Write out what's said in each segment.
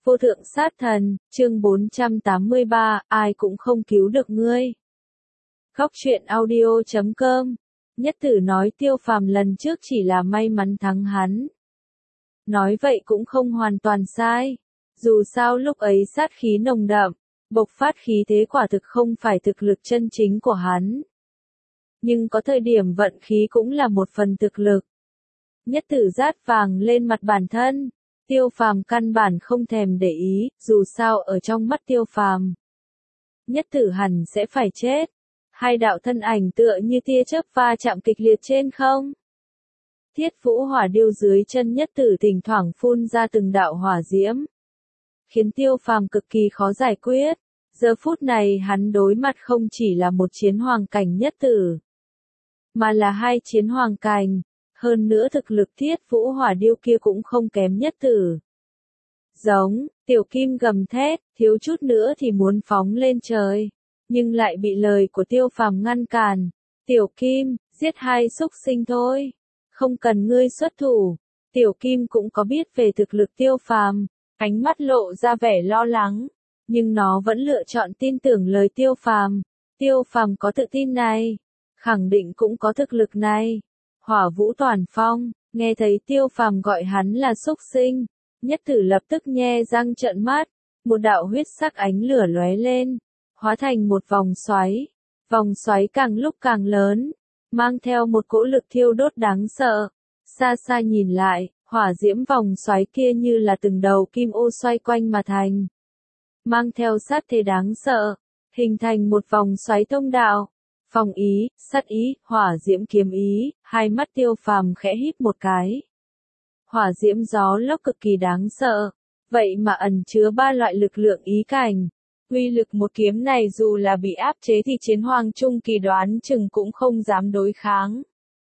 Vô thượng sát thần, chương 483, ai cũng không cứu được ngươi. Góc truyện audio.com. Nhất Tử nói Tiêu Phàm lần trước chỉ là may mắn thắng hắn. Nói vậy cũng không hoàn toàn sai. Dù sao lúc ấy sát khí nồng đậm, bộc phát khí thế quả thực không phải thực lực chân chính của hắn. Nhưng có thời điểm vận khí cũng là một phần thực lực. Nhất Tử rát vàng lên mặt bản thân. Tiêu Phàm căn bản không thèm để ý, dù sao ở trong mắt Tiêu Phàm, Nhất Tử hẳn sẽ phải chết. Hai đạo thân ảnh tựa như tia chớp va chạm kịch liệt trên không. Thiết Vũ hỏa điêu dưới chân Nhất Tử thỉnh thoảng phun ra từng đạo hỏa diễm, khiến Tiêu Phàm cực kỳ khó giải quyết. Giờ phút này hắn đối mặt không chỉ là một chiến hoàng cảnh Nhất Tử, mà là hai chiến hoàng cảnh. Hơn nữa thực lực Thiết Vũ hỏa điêu kia cũng không kém Nhất Tử. Giống, Tiểu Kim gầm thét, thiếu chút nữa thì muốn phóng lên trời, nhưng lại bị lời của Tiêu Phàm ngăn cản. Tiểu Kim, giết hai xúc sinh thôi, không cần ngươi xuất thủ. Tiểu Kim cũng có biết về thực lực Tiêu Phàm, ánh mắt lộ ra vẻ lo lắng, nhưng nó vẫn lựa chọn tin tưởng lời Tiêu Phàm. Tiêu Phàm có tự tin này, khẳng định cũng có thực lực này. Hỏa Vũ Toàn Phong, nghe thấy Tiêu Phàm gọi hắn là xúc sinh, Nhất Tử lập tức nhe răng trợn mắt, một đạo huyết sắc ánh lửa lóe lên, hóa thành một vòng xoáy càng lúc càng lớn, mang theo một cỗ lực thiêu đốt đáng sợ. Xa xa nhìn lại, hỏa diễm vòng xoáy kia như là từng đầu kim ô xoay quanh mà thành, mang theo sát thế đáng sợ, hình thành một vòng xoáy thông đạo. Phong ý, sát ý, hỏa diễm kiếm ý, hai mắt Tiêu Phàm khẽ híp một cái. Hỏa diễm gió lốc cực kỳ đáng sợ, vậy mà ẩn chứa ba loại lực lượng ý cảnh. Uy lực một kiếm này dù là bị áp chế thì chiến hoàng trung kỳ đoán chừng cũng không dám đối kháng.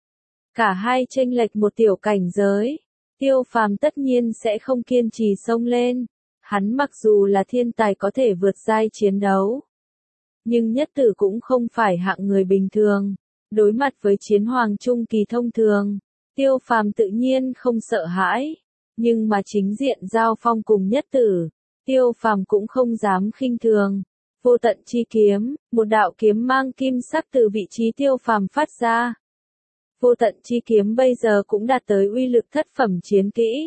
Cả hai chênh lệch một tiểu cảnh giới, Tiêu Phàm tất nhiên sẽ không kiên trì xông lên. Hắn mặc dù là thiên tài có thể vượt giai chiến đấu, nhưng Nhất Tử cũng không phải hạng người bình thường. Đối mặt với chiến hoàng trung kỳ thông thường, Tiêu Phàm tự nhiên không sợ hãi, nhưng mà chính diện giao phong cùng Nhất Tử, Tiêu Phàm cũng không dám khinh thường. Vô tận chi kiếm, một đạo kiếm mang kim sắc từ vị trí Tiêu Phàm phát ra. Vô tận chi kiếm bây giờ cũng đạt tới uy lực thất phẩm chiến kỹ.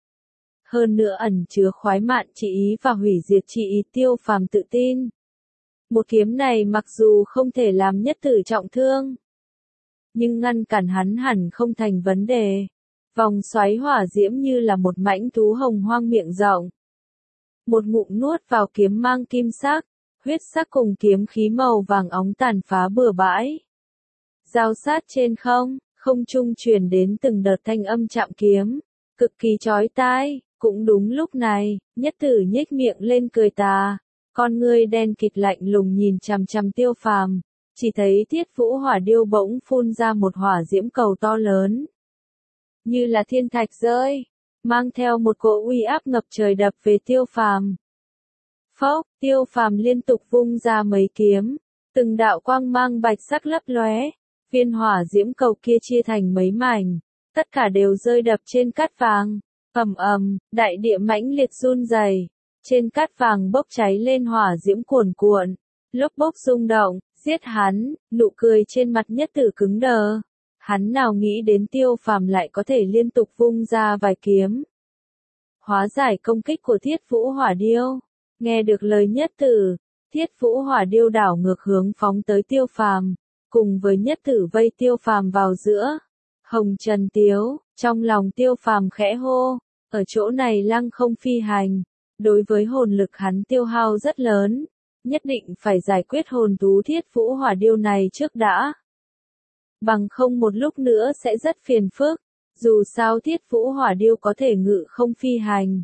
Hơn nữa ẩn chứa khoái mạn chi ý và hủy diệt chi ý. Tiêu Phàm tự tin, một kiếm này mặc dù không thể làm Nhất Tử trọng thương, nhưng ngăn cản hắn hẳn không thành vấn đề. Vòng xoáy hỏa diễm như là một mãnh thú hồng hoang miệng rộng, một ngụm nuốt vào kiếm mang kim sắc, huyết sắc cùng kiếm khí màu vàng óng tàn phá bừa bãi. Giao sát trên không trung truyền đến từng đợt thanh âm chạm kiếm, cực kỳ chói tai. Cũng đúng lúc này, Nhất Tử nhếch miệng lên cười tà, con ngươi đen kịt lạnh lùng nhìn chằm chằm Tiêu Phàm. Chỉ thấy Thiết Vũ hỏa điêu bỗng phun ra một hỏa diễm cầu to lớn, như là thiên thạch rơi, mang theo một cỗ uy áp ngập trời đập về Tiêu Phàm. Phốc, Tiêu Phàm liên tục vung ra mấy kiếm, từng đạo quang mang bạch sắc lấp lóe, viên hỏa diễm cầu kia chia thành mấy mảnh, tất cả đều rơi đập trên cát vàng. Ầm ầm, đại địa mãnh liệt run rẩy, trên cát vàng bốc cháy lên hỏa diễm cuồn cuộn, lốp bốc rung động. Giết hắn, nụ cười trên mặt Nhất Tử cứng đờ. Hắn nào nghĩ đến Tiêu Phàm lại có thể liên tục vung ra vài kiếm, hóa giải công kích của Thiết Vũ hỏa điêu. Nghe được lời Nhất Tử, Thiết Vũ hỏa điêu đảo ngược hướng phóng tới Tiêu Phàm, cùng với Nhất Tử vây Tiêu Phàm vào giữa. Hồng Trần Tiếu, trong lòng Tiêu Phàm khẽ hô, ở chỗ này lăng không phi hành, đối với hồn lực hắn tiêu hao rất lớn. Nhất định phải giải quyết hồn thú Thiết Vũ hỏa điêu này trước đã, bằng không một lúc nữa sẽ rất phiền phức. Dù sao Thiết Vũ hỏa điêu có thể ngự không phi hành.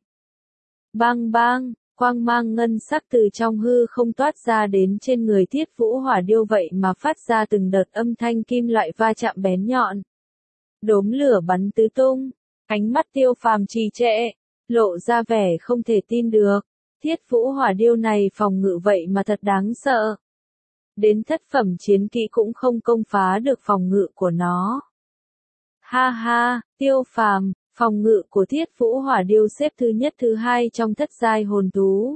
Bang bang, quang mang ngân sắc từ trong hư không toát ra đến trên người Thiết Vũ hỏa điêu, vậy mà phát ra từng đợt âm thanh kim loại va chạm bén nhọn. Đốm lửa bắn tứ tung, ánh mắt Tiêu Phàm trì trệ, lộ ra vẻ không thể tin được. Thiết Vũ hỏa điêu này phòng ngự vậy mà thật đáng sợ. Đến thất phẩm chiến kỹ cũng không công phá được phòng ngự của nó. Ha ha, Tiêu Phàm, Phòng ngự của Thiết Vũ Hỏa Điêu xếp thứ nhất thứ hai trong thất giai hồn thú.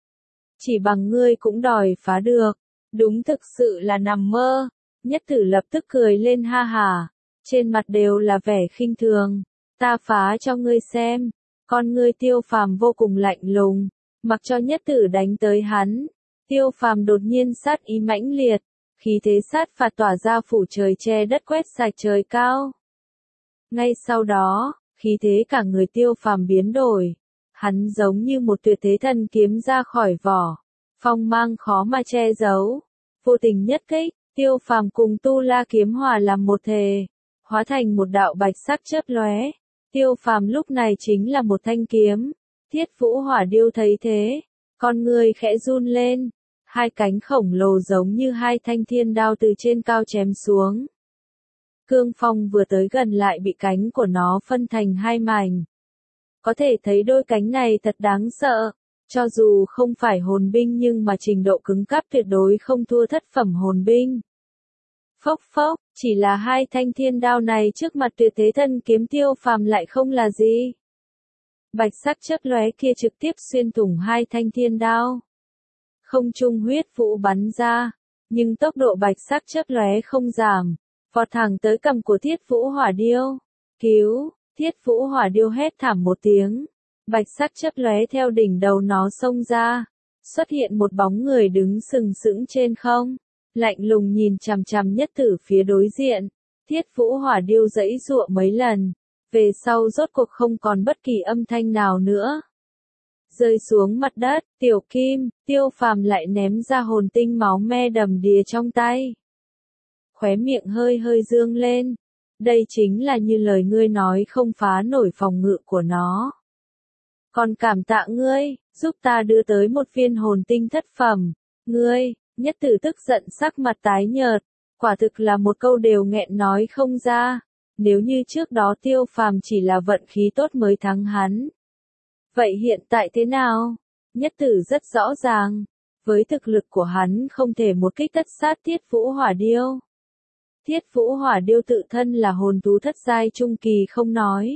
Chỉ bằng ngươi cũng đòi phá được, đúng thực sự là nằm mơ. Nhất Tử lập tức cười lên ha hả, trên mặt đều là vẻ khinh thường. Ta phá cho ngươi xem. Con ngươi Tiêu Phàm vô cùng lạnh lùng, mặc cho Nhất Tử đánh tới hắn. Tiêu Phàm đột nhiên sát ý mãnh liệt, khí thế sát phạt tỏa ra phủ trời che đất quét sạch trời cao. Ngay sau đó, khí thế cả người Tiêu Phàm biến đổi, hắn giống như một tuyệt thế thần kiếm ra khỏi vỏ, phong mang khó mà che giấu. Vô tình nhất kích, Tiêu Phàm cùng Tu La kiếm hòa làm một thể, hóa thành một đạo bạch sắc chớp lóe. Tiêu Phàm lúc này chính là một thanh kiếm. Thiết Vũ Hỏa Điêu thấy thế, con người khẽ run lên, hai cánh khổng lồ giống như hai thanh thiên đao từ trên cao chém xuống. Cương phong vừa tới gần lại bị cánh của nó phân thành hai mảnh. Có thể thấy đôi cánh này thật đáng sợ, cho dù không phải hồn binh nhưng mà trình độ cứng cáp tuyệt đối không thua thất phẩm hồn binh. Phốc phốc, chỉ là hai thanh thiên đao này trước mặt tuyệt thế thần kiếm Tiêu Phàm lại không là gì. Bạch sắc chớp lóe kia trực tiếp xuyên thủng hai thanh thiên đao. Không trung huyết vụ bắn ra, nhưng tốc độ bạch sắc chớp lóe không giảm, vọt thẳng tới cằm của Thiết Vũ Hỏa Điêu. Cứu! Thiết Vũ Hỏa Điêu hét thảm một tiếng, bạch sắc chớp lóe theo đỉnh đầu nó xông ra, xuất hiện một bóng người đứng sừng sững trên không, lạnh lùng nhìn chằm chằm Nhất Tử phía đối diện. Thiết Vũ Hỏa Điêu giãy giụa mấy lần, về sau rốt cuộc không còn bất kỳ âm thanh nào nữa. Rơi xuống mặt đất, Tiểu Kim, Tiêu Phàm lại ném ra hồn tinh máu me đầm đìa trong tay. Khóe miệng hơi hơi dương lên. Đây chính là như lời ngươi nói không phá nổi phòng ngự của nó. Còn cảm tạ ngươi, giúp ta đưa tới một viên hồn tinh thất phẩm. Ngươi, Nhất Tử tức giận sắc mặt tái nhợt, quả thực là một câu đều nghẹn nói không ra. Nếu như trước đó Tiêu Phàm chỉ là vận khí tốt mới thắng hắn. Vậy hiện tại thế nào? Nhất Tử rất rõ ràng, với thực lực của hắn không thể một kích tất sát Thiết Vũ Hỏa Điêu. Thiết Vũ Hỏa Điêu tự thân là hồn thú thất giai trung kỳ không nói.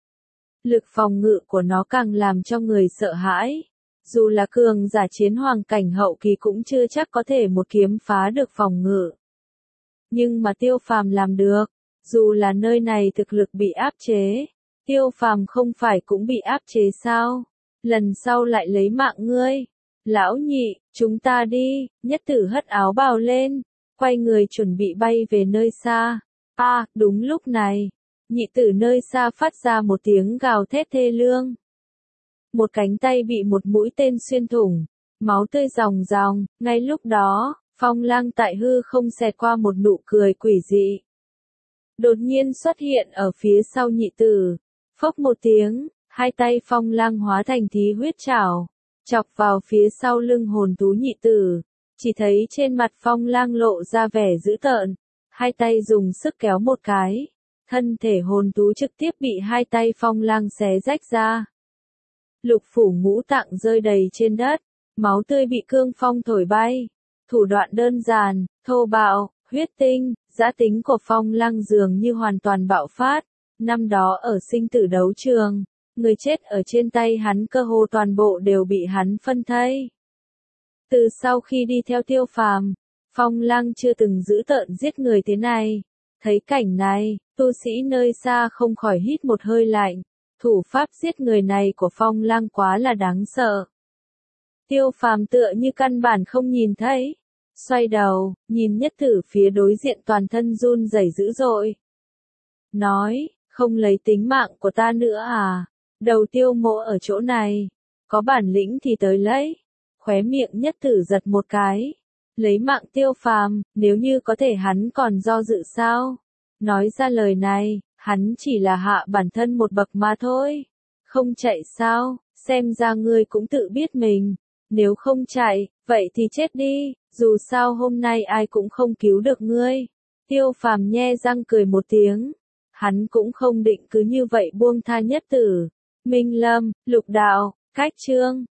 Lực phòng ngự của nó càng làm cho người sợ hãi. Dù là cường giả chiến hoàng cảnh hậu kỳ cũng chưa chắc có thể một kiếm phá được phòng ngự. Nhưng mà Tiêu Phàm làm được, dù là nơi này thực lực bị áp chế. Tiêu Phàm không phải cũng bị áp chế sao? Lần sau lại lấy mạng ngươi. Lão nhị, chúng ta đi. Nhất Tử hất áo bào lên, quay người chuẩn bị bay về nơi xa. Đúng lúc này, nhị tử nơi xa phát ra một tiếng gào thét thê lương. Một cánh tay bị một mũi tên xuyên thủng, máu tươi ròng ròng. Ngay lúc đó, Phong Lang tại hư không xẹt qua một nụ cười quỷ dị. Đột nhiên xuất hiện ở phía sau nhị tử. Phốc một tiếng, hai tay Phong Lang hóa thành thí huyết trảo, chọc vào phía sau lưng hồn thú nhị tử. Chỉ thấy trên mặt Phong Lang lộ ra vẻ dữ tợn, hai tay dùng sức kéo một cái, thân thể hồn thú trực tiếp bị hai tay Phong Lang xé rách ra. Lục phủ ngũ tạng rơi đầy trên đất, máu tươi bị cương phong thổi bay. Thủ đoạn đơn giản, thô bạo, huyết tinh, dã tính của Phong Lang dường như hoàn toàn bạo phát. Năm đó ở sinh tử đấu trường, người chết ở trên tay hắn cơ hồ toàn bộ đều bị hắn phân thây. Từ sau khi đi theo Tiêu Phàm, Phong Lang chưa từng giữ tợn giết người thế này. Thấy cảnh này, tu sĩ nơi xa không khỏi hít một hơi lạnh. Thủ pháp giết người này của Phong Lang quá là đáng sợ. Tiêu Phàm tựa như căn bản không nhìn thấy. Xoay đầu, nhìn Nhất Tử phía đối diện toàn thân run rẩy dữ dội. Nói, không lấy tính mạng của ta nữa à? Đầu Tiêu Mộ ở chỗ này. Có bản lĩnh thì tới lấy. Khóe miệng Nhất Tử giật một cái. Lấy mạng Tiêu Phàm, nếu như có thể hắn còn do dự sao? Nói ra lời này, hắn chỉ là hạ bản thân một bậc mà thôi. Không chạy sao, xem ra ngươi cũng tự biết mình. Nếu không chạy, vậy thì chết đi, dù sao hôm nay ai cũng không cứu được ngươi. Tiêu Phàm nhe răng cười một tiếng. Hắn cũng không định cứ như vậy buông tha Nhất Tử. Minh Lâm, Lục Đạo, Cách Chương.